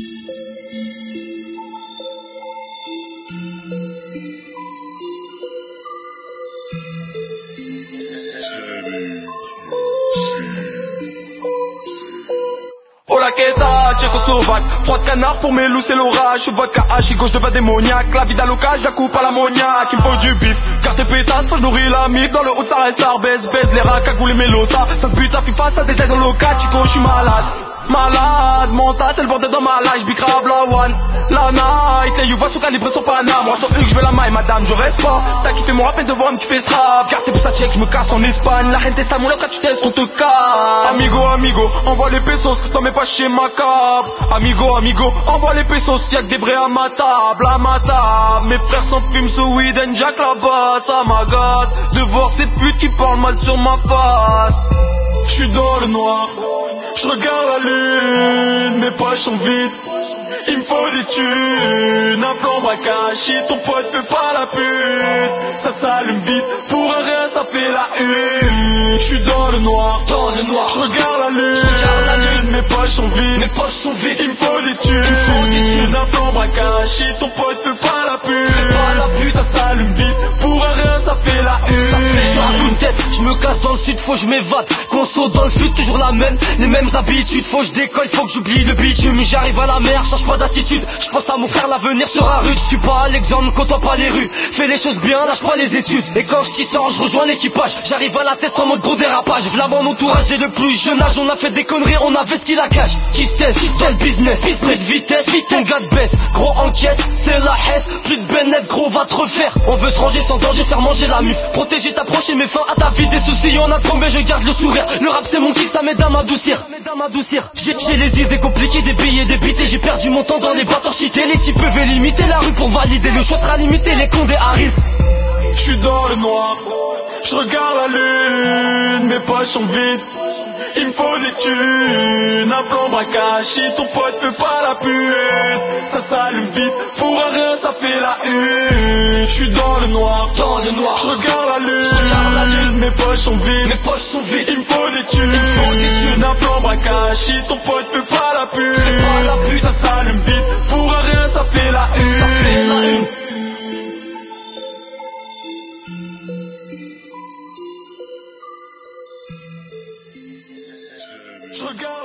Oh la queda, tchécoslovaque, froid de canard pour mes loups c'est l'orage. Je vodka hachi, gauche devient démoniaque. La vie d'alloca, je la coupe à l'ammoniaque. Il me faut du bif, carte et pétasse, faut je nourris la mif. Dans le haut ça reste baise, baise les rats, cagoule et mélos. Ça se bute à FIFA, ça détaille dans le cas. Chico, je suis malade, malade, mental, c'est le bordel dans ma life. J'bicrave la one, la night. Les Yuva sont calibrés sur Panama. Moi je je veux la maille, madame, je reste pas. T'as kiffé mon rap et devant tu fais strap. Carte pour ça check, je me casse en Espagne. La reine testa mon loca, tu testes, on te casse. Amigo, amigo, envoie les pesos dans mes poches chez ma cave. Amigo, amigo, envoie les pesos, y'a que des vrais à ma table, à ma table. Mes frères s'en fument sous weed and Jack là-bas, ça m'agace. De voir ces putes qui parlent mal sur ma face. J'suis dans le noir, j'regarde la lune, mes poches sont vides. Il me faut des thunes, un plan braquage. Si ton pote fait pas la pute, ça s'allume vite. Pour un rien, ça fait la une. J'suis dans le noir, j'regarde la lune, mes poches sont vides. Il me faut des thunes, un plan braquage. Si ton pote fait pas la pute, ça s'allume vite. Pour un rien, ça fait la une. Je me casse dans le sud, faut que je m'évade. Conso dans le sud, toujours la même. Les mêmes habitudes, faut que je décolle, faut que j'oublie le bitume. J'arrive à la mer, change pas d'attitude. Je pense à mon frère, l'avenir sera rude. Je suis pas à l'exemple, côtoie pas les rues. Fais les choses bien, lâche pas les études. Et quand je t'y sors, je rejoins l'équipage. J'arrive à la tête en mode gros dérapage. V'là mon entourage dès le plus jeune âge. On a fait des conneries, on a investi la cash. Qui se teste, dans le business, près de vitesse, ton gars de baisse. Gros encaisse, c'est la hesse. Plus de bénéf, gros va te refaire. On veut se ranger sans danger, faire manger la muf. Protéger ta proche et mes fins à ta vie. Des soucis, on a trop mais je garde le sourire. Le rap c'est mon kiff, ça m'aide à m'adoucir. J'ai les idées compliquées, des billets, des bites. Et j'ai perdu mon temps dans les batteurs cités. Les types peuvent limiter la rue pour valider. Le choix sera limité, les condés arrivent. J'suis dans le noir, j'regarde la lune, mes poches sont vides. Il me faut des thunes, un plan braquage. Si ton pote fait pas la pute, ça s'allume vite. Pour un rien, ça fait la une. J'suis dans le noir, j'regarde la lune, mes poches sont vides. Il me faut des thunes, un plan braquage. Si ton pote fait pas la pute, ça s'allume vite. Pour un rien, ça fait la une. Je regarde